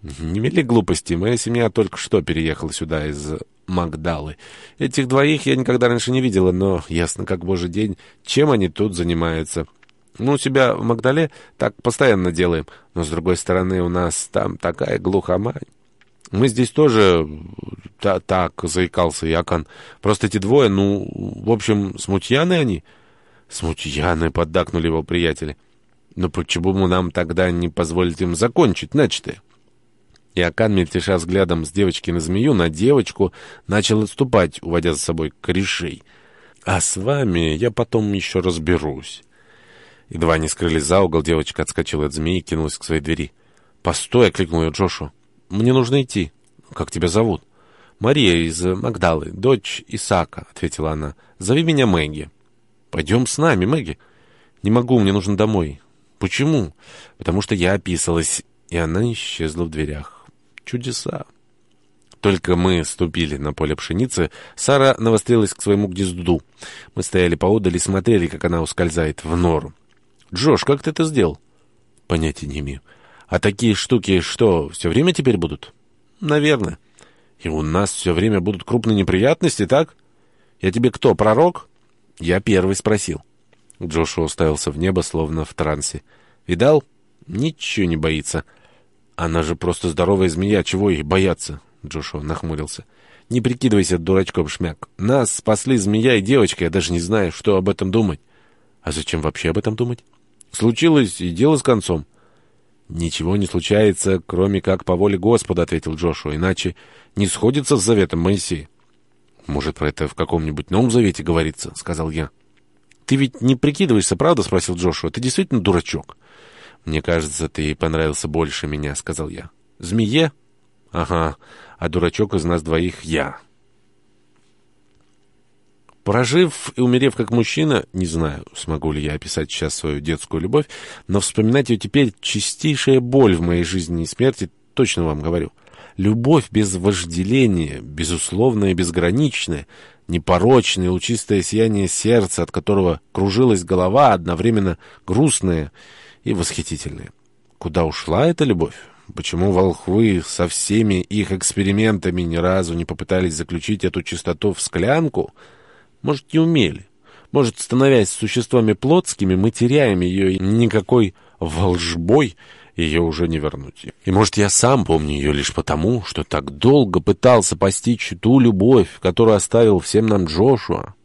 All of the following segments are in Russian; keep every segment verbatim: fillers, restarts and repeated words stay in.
Не мели глупости, моя семья только что переехала сюда из Магдалы. Этих двоих я никогда раньше не видела, но ясно как божий день, чем они тут занимаются. Ну, у себя в Магдале так постоянно делаем, но, с другой стороны, у нас там такая глухомань. Мы здесь тоже та так, заикался Якан. Просто эти двое, ну, в общем, смутьяны они. Смутьяны, поддакнули его приятели. Но почему бы нам тогда не позволить им закончить начатое? И Акан, мельтеша взглядом с девочки на змею, на девочку, начал отступать, уводя за собой корешей. «А с вами я потом еще разберусь». Едва они скрылись за угол, девочка отскочила от змеи и кинулась к своей двери. «Постой!» — окликнул ее Джошуа. «Мне нужно идти». «Как тебя зовут?» «Мария из Магдалы, дочь Исаака», — ответила она. «Зови меня Мэгги». «Пойдем с нами, Мэгги». «Не могу, мне нужно домой». «Почему?» «Потому что я описалась». И она исчезла в дверях. Чудеса. Только мы ступили на поле пшеницы, Сара навострилась к своему гнезду. Мы стояли поодаль и смотрели, как она ускользает в нору. «Джош, как ты это сделал?» «Понятия не имею». «А такие штуки что, все время теперь будут?» «Наверное». «И у нас все время будут крупные неприятности, так? Я тебе кто, пророк?» «Я первый спросил». Джошуа уставился в небо, словно в трансе. «Видал? Ничего не боится». «Она же просто здоровая змея, чего ей бояться?» Джошуа нахмурился. «Не прикидывайся дурачком, Шмяк. Нас спасли змея и девочка, я даже не знаю, что об этом думать». «А зачем вообще об этом думать?» «Случилось, и дело с концом». «Ничего не случается, кроме как по воле Господа», — ответил Джошуа, «иначе не сходится с заветом Моисея». «Может, про это в каком-нибудь новом завете говорится», — сказал я. «Ты ведь не прикидываешься, правда?» — спросил Джошуа. «Ты действительно дурачок?» «Мне кажется, ты ей понравился больше меня», — сказал я. «Змее?» «Ага, а дурачок из нас двоих я». Прожив и умерев как мужчина, не знаю, смогу ли я описать сейчас свою детскую любовь, но вспоминать ее теперь — чистейшая боль в моей жизни и смерти, точно вам говорю. Любовь без вожделения, безусловная и безграничная, непорочное, лучистое сияние сердца, от которого кружилась голова, одновременно грустная и восхитительная. Куда ушла эта любовь? Почему волхвы со всеми их экспериментами ни разу не попытались заключить эту чистоту в склянку? Может, не умели. Может, становясь существами плотскими, мы теряем ее, и никакой волжбой ее уже не вернуть. И, может, я сам помню ее лишь потому, что так долго пытался постичь ту любовь, которую оставил всем нам Джошуа.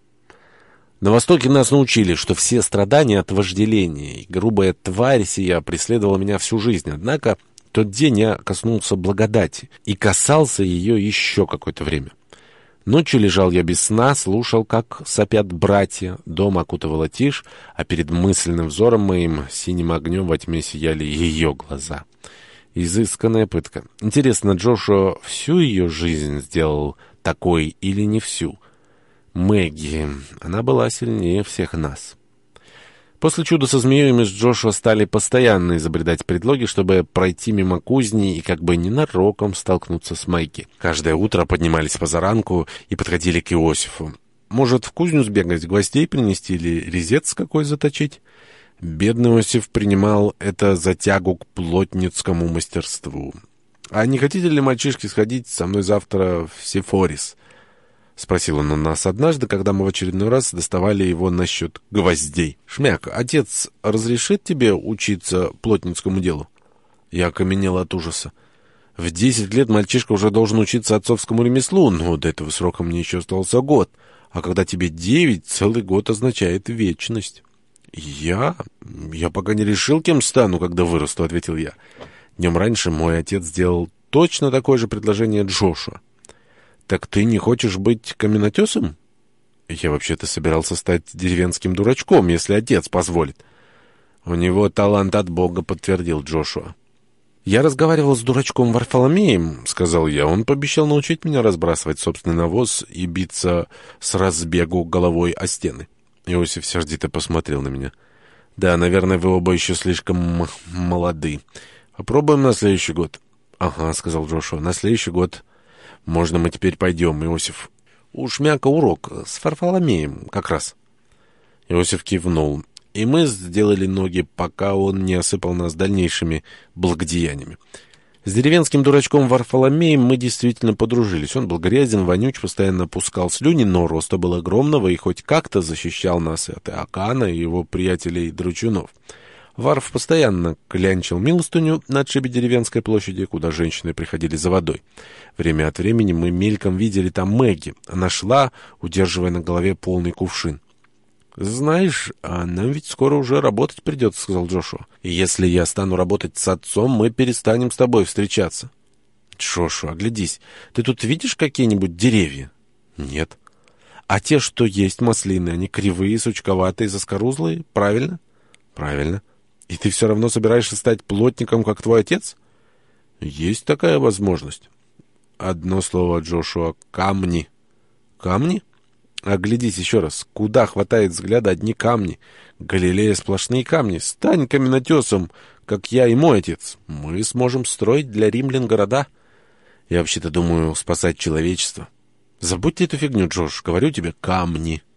На Востоке нас научили, что все страдания от вожделения, и грубая тварь сия преследовала меня всю жизнь. Однако в тот день я коснулся благодати и касался ее еще какое-то время. Ночью лежал я без сна, слушал, как сопят братья, дом окутывала тишь, а перед мысленным взором моим синим огнем во тьме сияли ее глаза. Изысканная пытка. Интересно, Джошуа всю ее жизнь сделал такой или не всю? Мэгги, она была сильнее всех нас. После чуда со змеей мы с Джошуа стали постоянно изобретать предлоги, чтобы пройти мимо кузни и как бы ненароком столкнуться с Мэгги. Каждое утро поднимались позаранку и подходили к Иосифу. Может, в кузню сбегать, гвоздей принести или резец какой заточить? Бедный Иосиф принимал это за тягу к плотницкому мастерству. «А не хотите ли, мальчишки, сходить со мной завтра в Сефорис?» — спросил он у нас однажды, когда мы в очередной раз доставали его насчет гвоздей. «Шмяк, отец разрешит тебе учиться плотницкому делу?» Я окаменел от ужаса. В десять лет мальчишка уже должен учиться отцовскому ремеслу, но до этого срока мне еще остался год. А когда тебе девять, целый год означает вечность. «Я? Я пока не решил, кем стану, когда вырасту», — ответил я. Днем раньше мой отец сделал точно такое же предложение Джошуа. «Так ты не хочешь быть каменотесом?» «Я вообще-то собирался стать деревенским дурачком, если отец позволит». «У него талант от Бога», — подтвердил Джошуа. «Я разговаривал с дурачком Варфоломеем», — сказал я. «Он пообещал научить меня разбрасывать собственный навоз и биться с разбегу головой о стены». Иосиф сердито посмотрел на меня. «Да, наверное, вы оба еще слишком молоды. Попробуем на следующий год». «Ага», — сказал Джошуа, — «на следующий год». «Можно мы теперь пойдем, Иосиф?» «У Шмяка урок с Варфоломеем как раз». Иосиф кивнул, и мы сделали ноги, пока он не осыпал нас дальнейшими благодеяниями. С деревенским дурачком Варфоломеем мы действительно подружились. Он был грязен, вонюч, постоянно пускал слюни, но роста был огромного и хоть как-то защищал нас от Иоакана и его приятелей-дручунов. Варф постоянно клянчил милостыню на отшибе деревенской площади, куда женщины приходили за водой. Время от времени мы мельком видели там Мэгги. Она шла, удерживая на голове полный кувшин. «Знаешь, а нам ведь скоро уже работать придется», — сказал Джошуа. «И если я стану работать с отцом, мы перестанем с тобой встречаться». «Джошуа, оглядись, ты тут видишь какие-нибудь деревья?» «Нет». «А те, что есть маслины, они кривые, сучковатые, заскорузлые, правильно?» «Правильно». «И ты все равно собираешься стать плотником, как твой отец?» «Есть такая возможность». «Одно слово, Джошуа, камни». «Камни?» «Оглядись еще раз. Куда хватает взгляда одни камни? Галилея сплошные камни. Стань каменотесом, как я и мой отец. Мы сможем строить для римлян города. Я вообще-то думаю спасать человечество». «Забудь ты эту фигню, Джош. Говорю тебе, камни».